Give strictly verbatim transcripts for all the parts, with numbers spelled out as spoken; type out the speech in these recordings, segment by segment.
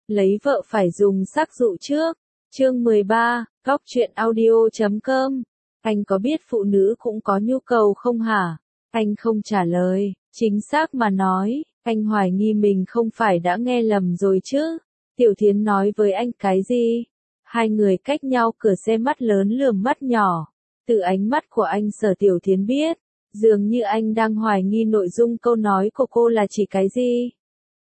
lấy vợ phải dùng sắc dụ trước. Chương mười ba, Góc truyện audio chấm com. Anh có biết phụ nữ cũng có nhu cầu không hả? Anh không trả lời, chính xác mà nói, anh hoài nghi mình không phải đã nghe lầm rồi chứ. Tiểu Thiến nói với anh cái gì? Hai người cách nhau cửa xe, mắt lớn lườm mắt nhỏ. Từ ánh mắt của anh Sở Tiểu Thiến biết, dường như anh đang hoài nghi nội dung câu nói của cô là chỉ cái gì.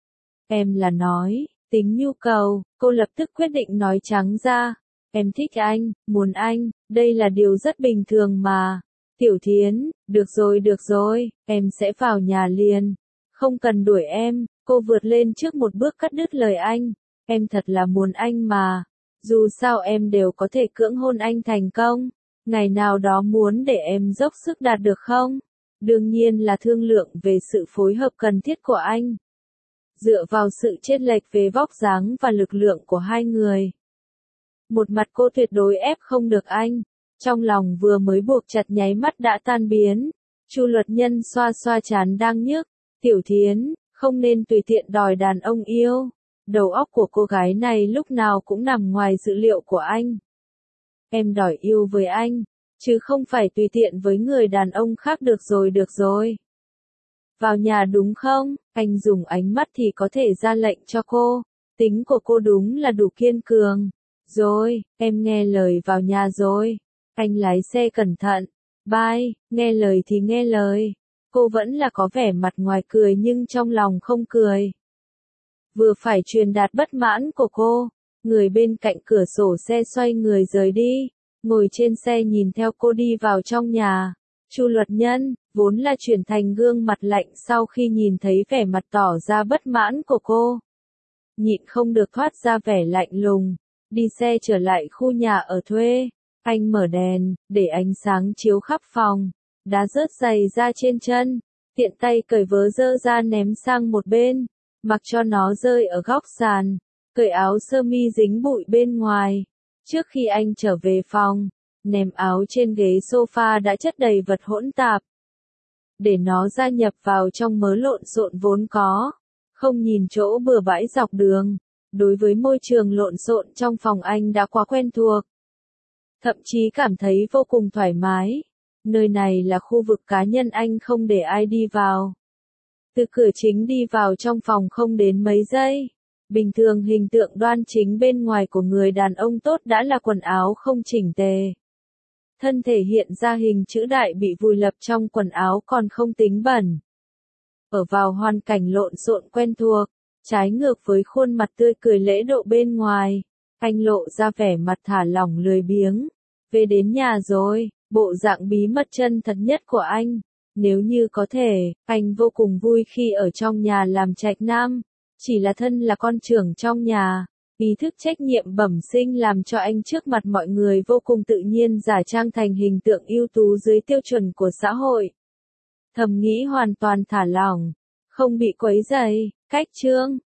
Em là nói, tính nhu cầu, cô lập tức quyết định nói trắng ra. Em thích anh, muốn anh, đây là điều rất bình thường mà. Tiểu Thiến, được rồi được rồi, em sẽ vào nhà liền. Không cần đuổi em, cô vượt lên trước một bước cắt đứt lời anh. Em thật là muốn anh mà. Dù sao em đều có thể cưỡng hôn anh thành công. Ngày nào đó muốn để em dốc sức đạt được không? Đương nhiên là thương lượng về sự phối hợp cần thiết của anh. Dựa vào sự chênh lệch về vóc dáng và lực lượng của hai người. Một mặt cô tuyệt đối ép không được anh. Trong lòng vừa mới buộc chặt nháy mắt đã tan biến. Chu Luật Nhân xoa xoa trán đang nhức. Tiểu Thiến, không nên tùy tiện đòi đàn ông yêu. Đầu óc của cô gái này lúc nào cũng nằm ngoài dự liệu của anh. Em đòi yêu với anh, chứ không phải tùy tiện với người đàn ông khác. Được rồi được rồi. Vào nhà đúng không? Anh dùng ánh mắt thì có thể ra lệnh cho cô. Tính của cô đúng là đủ kiên cường. Rồi, em nghe lời vào nhà rồi. Anh lái xe cẩn thận. Bye, nghe lời thì nghe lời. Cô vẫn là có vẻ mặt ngoài cười nhưng trong lòng không cười. Vừa phải truyền đạt bất mãn của cô, người bên cạnh cửa sổ xe xoay người rời đi, ngồi trên xe nhìn theo cô đi vào trong nhà. Chu Luật Nhân, vốn là chuyển thành gương mặt lạnh sau khi nhìn thấy vẻ mặt tỏ ra bất mãn của cô. Nhịn không được thoát ra vẻ lạnh lùng, đi xe trở lại khu nhà ở thuê. Anh mở đèn, để ánh sáng chiếu khắp phòng, đá rớt giày ra trên chân, tiện tay cởi vớ dơ ra ném sang một bên, mặc cho nó rơi ở góc sàn, cởi áo sơ mi dính bụi bên ngoài. Trước khi anh trở về phòng, ném áo trên ghế sofa đã chất đầy vật hỗn tạp. Để nó gia nhập vào trong mớ lộn xộn vốn có, không nhìn chỗ bừa bãi dọc đường. Đối với môi trường lộn xộn trong phòng anh đã quá quen thuộc. Thậm chí cảm thấy vô cùng thoải mái. Nơi này là khu vực cá nhân, anh không để ai đi vào. Từ cửa chính đi vào trong phòng không đến mấy giây. Bình thường hình tượng đoan chính bên ngoài của người đàn ông tốt đã là quần áo không chỉnh tề. Thân thể hiện ra hình chữ đại bị vùi lấp trong quần áo còn không tính bẩn. Ở vào hoàn cảnh lộn xộn quen thuộc, trái ngược với khuôn mặt tươi cười lễ độ bên ngoài, anh lộ ra vẻ mặt thả lỏng lười biếng. Về đến nhà rồi, bộ dạng bí mật chân thật nhất của anh. Nếu như có thể, anh vô cùng vui khi ở trong nhà làm trạch nam. Chỉ là thân là con trưởng trong nhà, ý thức trách nhiệm bẩm sinh làm cho anh trước mặt mọi người vô cùng tự nhiên giả trang thành hình tượng ưu tú dưới tiêu chuẩn của xã hội. Thầm nghĩ hoàn toàn thả lỏng, không bị quấy rầy. Cách chương